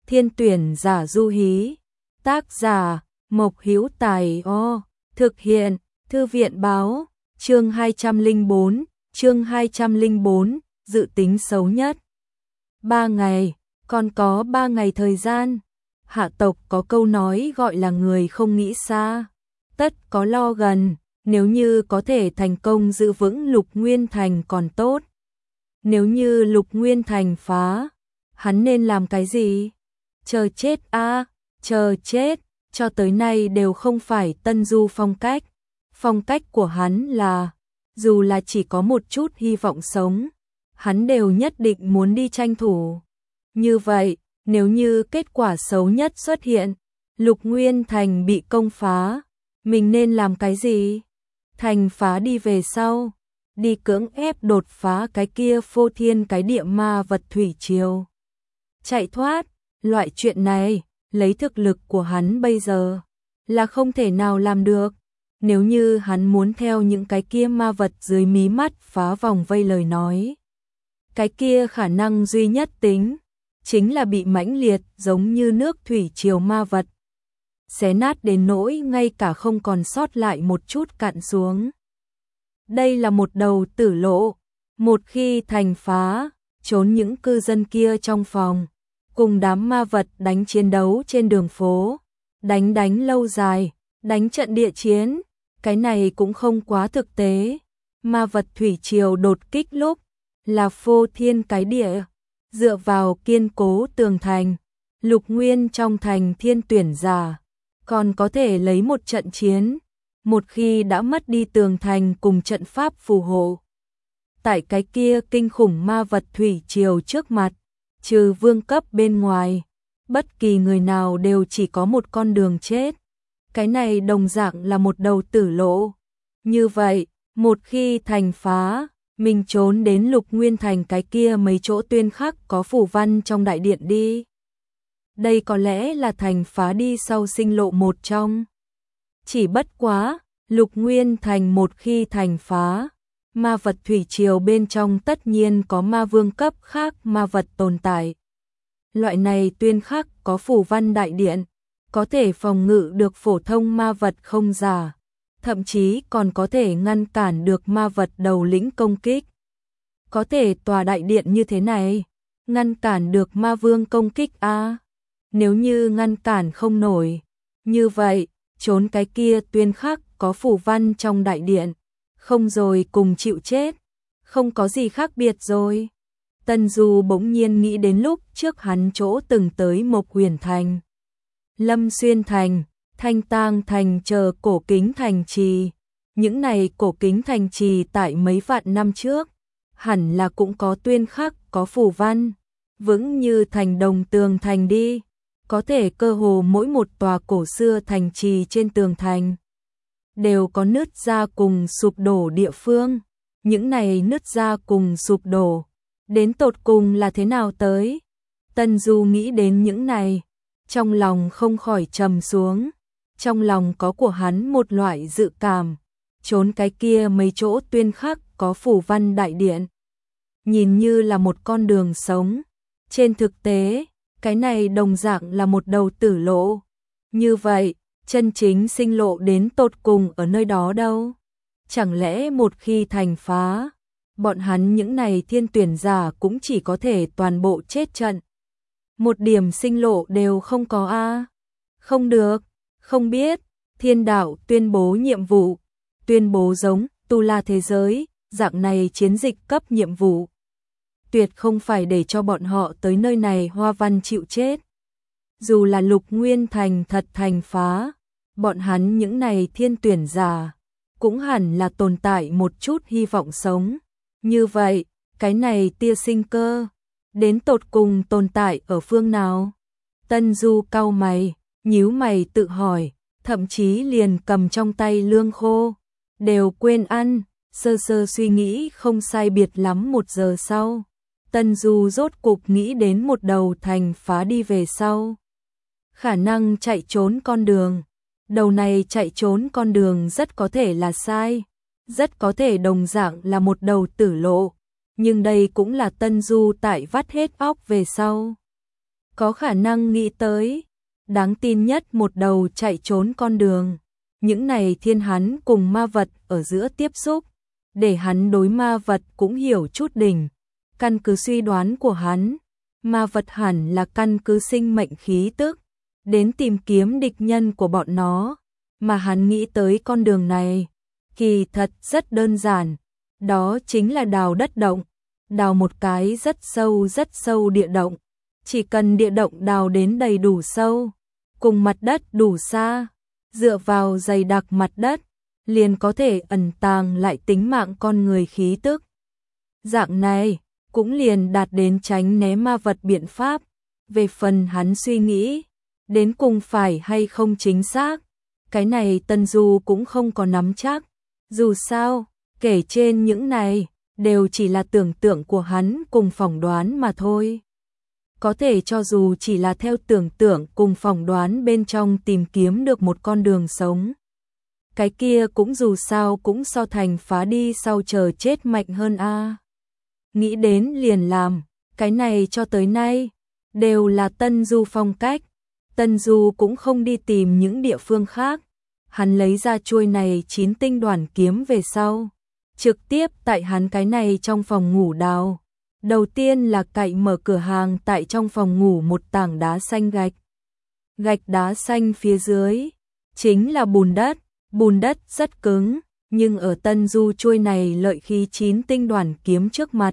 Thiên tuyển giả Du Hí. Tác giả Mộc Hữu Tài. Thực hiện Thư viện báo. Chương 204, dự tính xấu nhất. 3 ngày, còn có 3 ngày thời gian. Hạ tộc có câu nói gọi là người không nghĩ xa, tất có lo gần. Nếu như có thể thành công giữ vững Lục Nguyên Thành còn tốt. Nếu như Lục Nguyên Thành phá, hắn nên làm cái gì? Chờ chết a, chờ chết. Cho tới nay đều không phải Tân Du phong cách. Phong cách của hắn là, dù là chỉ có một chút hy vọng sống, hắn đều nhất định muốn đi tranh thủ. Như vậy, nếu như kết quả xấu nhất xuất hiện, Lục Nguyên Thành bị công phá, mình nên làm cái gì? Thành phá đi về sau, đi cưỡng ép đột phá cái kia phô thiên cái địa ma vật thủy triều. Chạy thoát, loại chuyện này, lấy thực lực của hắn bây giờ, là không thể nào làm được. Nếu như hắn muốn theo những cái kia ma vật dưới mí mắt phá vòng vây lời nói, cái kia khả năng duy nhất chính là bị mãnh liệt giống như nước thủy triều ma vật xé nát đến nỗi ngay cả không còn sót lại một chút cặn xuống. Đây là một đầu tử lộ, một khi thành phá, trốn những cư dân kia trong phòng, cùng đám ma vật đánh chiến đấu trên đường phố, đánh lâu dài, đánh trận địa chiến, cái này cũng không quá thực tế. Ma vật thủy triều đột kích lúc là phô thiên cái địa, dựa vào kiên cố tường thành, Lục Nguyên trong thành thiên tuyển giả còn có thể lấy một trận chiến. Một khi đã mất đi tường thành cùng trận pháp phù hộ, tại cái kia kinh khủng ma vật thủy triều trước mặt, trừ vương cấp bên ngoài, bất kỳ người nào đều chỉ có một con đường chết. Cái này đồng dạng là một đầu tử lộ. Như vậy, một khi thành phá, mình trốn đến Lục Nguyên Thành cái kia mấy chỗ tuyên khắc có phù văn trong đại điện đi. Đây có lẽ là thành phá đi sau sinh lộ một trong. Chỉ bất quá, Lục Nguyên Thành một khi thành phá, ma vật thủy triều bên trong tất nhiên có ma vương cấp khác ma vật tồn tại. Loại này tuyên khắc có phù văn đại điện, có thể phòng ngự được phổ thông ma vật không giả, thậm chí còn có thể ngăn cản được ma vật đầu lĩnh công kích. Có thể tòa đại điện như thế này, ngăn cản được ma vương công kích a. Nếu như ngăn cản không nổi, như vậy, trốn cái kia tuyên khắc có phù văn trong đại điện, không rồi cùng chịu chết, không có gì khác biệt rồi. Tân Du bỗng nhiên nghĩ đến lúc trước hắn chỗ từng tới Mộc Huyền Thành, Lâm Xuyên Thành, Thanh Tang Thành chờ cổ kính thành trì. Những này cổ kính thành trì tại mấy vạn năm trước, hẳn là cũng có tuyên khắc có phù văn, vững như thành đồng tường thành đi. Có thể cơ hồ mỗi một tòa cổ xưa thành trì trên tường thành đều có nứt ra cùng sụp đổ địa phương. Những này nứt ra cùng sụp đổ, đến tột cùng là thế nào tới? Tân Du nghĩ đến những này, trong lòng không khỏi trầm xuống. Trong lòng có của hắn một loại dự cảm, trốn cái kia mấy chỗ tuyên khắc có phù văn đại điện, nhìn như là một con đường sống. Trên thực tế, cái này đồng dạng là một đầu tử lộ. Như vậy, chân chính sinh lộ đến tột cùng ở nơi đó đâu? Chẳng lẽ một khi thành phá, bọn hắn những này thiên tuyển giả cũng chỉ có thể toàn bộ chết trận? Một điểm sinh lộ đều không có a. Không được, không biết. Thiên đạo tuyên bố nhiệm vụ, tuyên bố giống Tu La thế giới, dạng này chiến dịch cấp nhiệm vụ. Tuyệt không phải để cho bọn họ tới nơi này hoa văn chịu chết. Dù là Lục Nguyên Thành thật thành phá, bọn hắn những này thiên tuyển giả cũng hẳn là tồn tại một chút hy vọng sống. Như vậy, cái này tia sinh cơ, đến tột cùng tồn tại ở phương nào? Tân Du cau mày, nhíu mày tự hỏi, thậm chí liền cầm trong tay lương khô, đều quên ăn, sơ sơ suy nghĩ không sai biệt lắm 1 giờ sau. Tân Du rốt cục nghĩ đến một đầu thành phá đi về sau. Khả năng chạy trốn con đường. Đầu này chạy trốn con đường rất có thể là sai, rất có thể đồng dạng là một đầu tử lộ. Nhưng đây cũng là Tân Du tại vắt hết óc về sau có khả năng nghĩ tới. Đáng tin nhất một đầu chạy trốn con đường. Những này thiên hắn cùng ma vật ở giữa tiếp xúc, để hắn đối ma vật cũng hiểu chút đỉnh. Căn cứ suy đoán của hắn, ma vật hẳn là căn cứ sinh mệnh khí tức, đến tìm kiếm địch nhân của bọn nó, mà hắn nghĩ tới con đường này. Kỳ thật rất đơn giản, đó chính là đào đất động, đào một cái rất sâu địa động. Chỉ cần địa động đào đến đầy đủ sâu, cùng mặt đất đủ xa, dựa vào dày đặc mặt đất, liền có thể ẩn tàng lại tính mạng con người khí tức. Dạng này, cũng liền đạt đến tránh né ma vật biện pháp. Về phần hắn suy nghĩ, đến cùng phải hay không chính xác, cái này Tân Du cũng không có nắm chắc. Dù sao, kể trên những này, đều chỉ là tưởng tượng của hắn cùng phỏng đoán mà thôi. Có thể cho dù chỉ là theo tưởng tượng cùng phỏng đoán bên trong tìm kiếm được một con đường sống. Cái kia cũng dù sao cũng so thành phá đi sau chờ chết mạnh hơn a. Nghĩ đến liền làm, cái này cho tới nay, đều là Tân Du phong cách. Tân Du cũng không đi tìm những địa phương khác. Hắn lấy ra chuôi này 9 tinh đoản kiếm về sau, trực tiếp tại hắn cái này trong phòng ngủ đào. Đầu tiên là cậy mở cửa hàng tại trong phòng ngủ một tảng đá xanh gạch. Gạch đá xanh phía dưới chính là bùn đất rất cứng, nhưng ở Tân Du chuôi này lợi khí 9 tinh đoản kiếm trước mặt.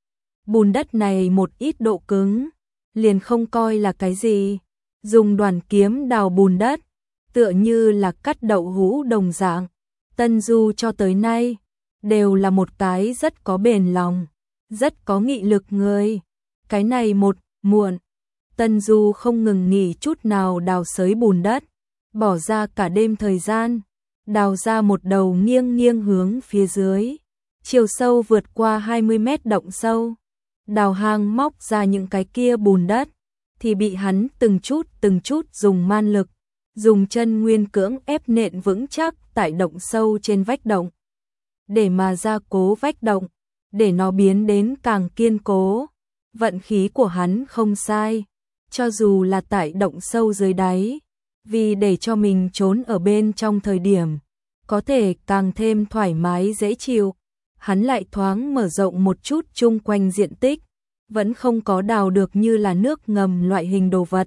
Bùn đất này một ít độ cứng, liền không coi là cái gì. Dùng đoản kiếm đào bùn đất, tựa như là cắt đậu hũ đồng dạng. Tân Du cho tới nay, đều là một cái rất có bền lòng, rất có nghị lực người. Cái này muộn, Tân Du không ngừng nghỉ chút nào đào xới bùn đất, bỏ ra cả đêm thời gian, đào ra một đầu nghiêng hướng phía dưới, chiều sâu vượt qua 20 mét động sâu. Đào hang móc ra những cái kia bùn đất, thì bị hắn từng chút dùng man lực, dùng chân nguyên cưỡng ép nện vững chắc tại động sâu trên vách động. Để mà gia cố vách động, để nó biến đến càng kiên cố. Vận khí của hắn không sai, cho dù là tại động sâu dưới đáy, vì để cho mình trốn ở bên trong thời điểm, có thể càng thêm thoải mái dễ chịu, hắn lại thoáng mở rộng một chút chung quanh diện tích, vẫn không có đào được như là nước ngầm loại hình đồ vật.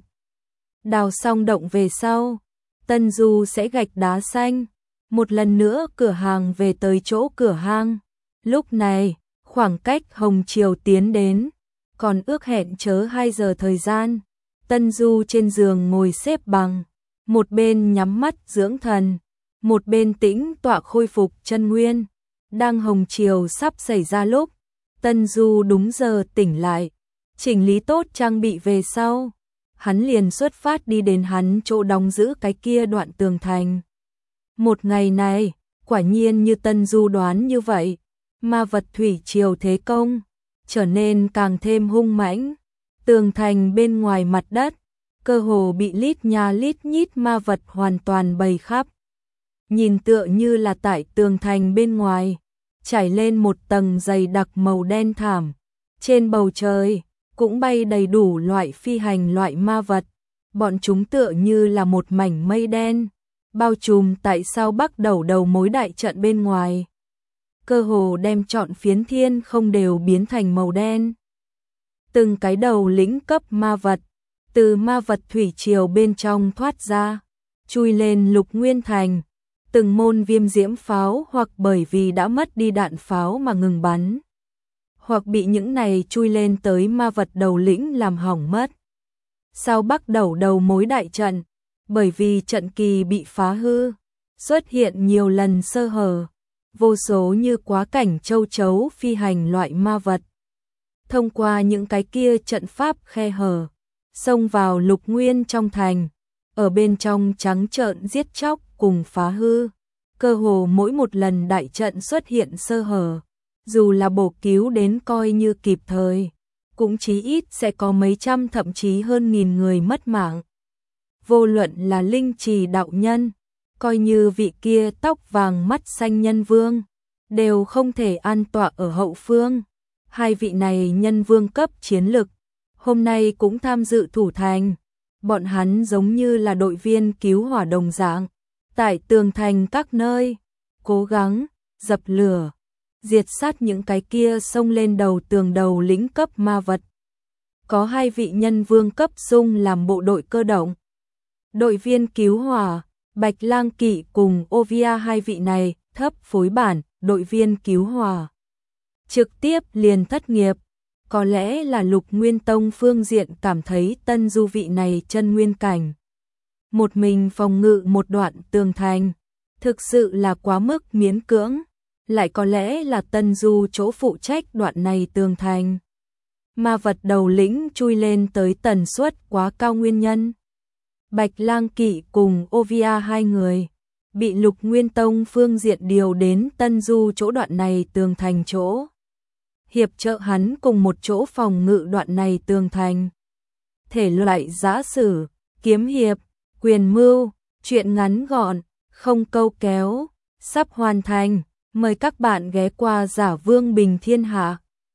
Đào xong động về sau, Tân Du sẽ gạch đá xanh, một lần nữa cửa hàng về tới chỗ cửa hang. Lúc này, khoảng cách Hồng Triều tiến đến, còn ước hẹn chớ 2 giờ thời gian. Tân Du trên giường ngồi xếp bằng, một bên nhắm mắt dưỡng thần, một bên tĩnh tọa khôi phục chân nguyên. Đang Hồng Triều sắp xảy ra lúc, Tân Du đúng giờ tỉnh lại, chỉnh lý tốt trang bị về sau, hắn liền xuất phát đi đến hắn chỗ đóng giữ cái kia đoạn tường thành. Một ngày này, quả nhiên như Tân Du đoán như vậy, ma vật thủy triều thế công, trở nên càng thêm hung mãnh. Tường thành bên ngoài mặt đất, cơ hồ bị lít nha lít nhít ma vật hoàn toàn bày khắp. Nhìn tựa như là tại tường thành bên ngoài, trải lên một tầng dày đặc màu đen thảm. Trên bầu trời, cũng bay đầy đủ loại phi hành loại ma vật. Bọn chúng tựa như là một mảnh mây đen, bao trùm tại sao Bắc đầu mối đại trận bên ngoài. Cơ hồ đem trọn phiến thiên không đều biến thành màu đen. Từng cái đầu lĩnh cấp ma vật, từ ma vật thủy triều bên trong thoát ra, chui lên Lục Nguyên Thành. Từng môn viêm diễm pháo hoặc bởi vì đã mất đi đạn pháo mà ngừng bắn, hoặc bị những này chui lên tới ma vật đầu lĩnh làm hỏng mất. Sao Bắc đầu mối đại trận, bởi vì trận kỳ bị phá hư, xuất hiện nhiều lần sơ hở, vô số như quá cảnh châu chấu phi hành loại ma vật. Thông qua những cái kia trận pháp khe hở, xông vào Lục Nguyên trong thành, ở bên trong trắng trợn giết chóc cùng phá hư. Cơ hồ mỗi một lần đại trận xuất hiện sơ hở, dù là bổ cứu đến coi như kịp thời, cũng chí ít sẽ có mấy trăm thậm chí hơn 1000 người mất mạng. Vô luận là Linh Trì đạo nhân, coi như vị kia tóc vàng mắt xanh nhân vương, đều không thể an tọa ở hậu phương. Hai vị này nhân vương cấp chiến lực, hôm nay cũng tham dự thủ thành. Bọn hắn giống như là đội viên cứu hỏa đồng dạng, tại tường thành các nơi, cố gắng dập lửa, diệt sát những cái kia xông lên đầu tường đầu lĩnh cấp ma vật. Có 2 vị nhân vương cấp xung làm bộ đội cơ động. Đội viên cứu hỏa, Bạch Lang Kỵ cùng Ovia, 2 vị này, thấp phối bản, đội viên cứu hỏa. Trực tiếp liền thất nghiệp. Có lẽ là Lục Nguyên Tông phương diện cảm thấy Tân Du vị này chân nguyên cảnh. Một mình phòng ngự một đoạn tường thành, thực sự là quá mức miễn cưỡng. Lại có lẽ là Tân Du chỗ phụ trách đoạn này tường thành. Ma vật đầu lĩnh chui lên tới tần suất quá cao nguyên nhân. Bạch Lang Kỵ cùng Ovia 2 người bị Lục Nguyên Tông phương diện điều đến Tân Du chỗ đoạn này tường thành chỗ. Hiệp trợ hắn cùng một chỗ phòng ngự đoạn này tường thành. Thể loại giã sử, kiếm hiệp, quyền mưu, truyện ngắn gọn, không câu kéo, sắp hoàn thành. Mời các bạn ghé qua Giả Vương Bình Thiên Hạ.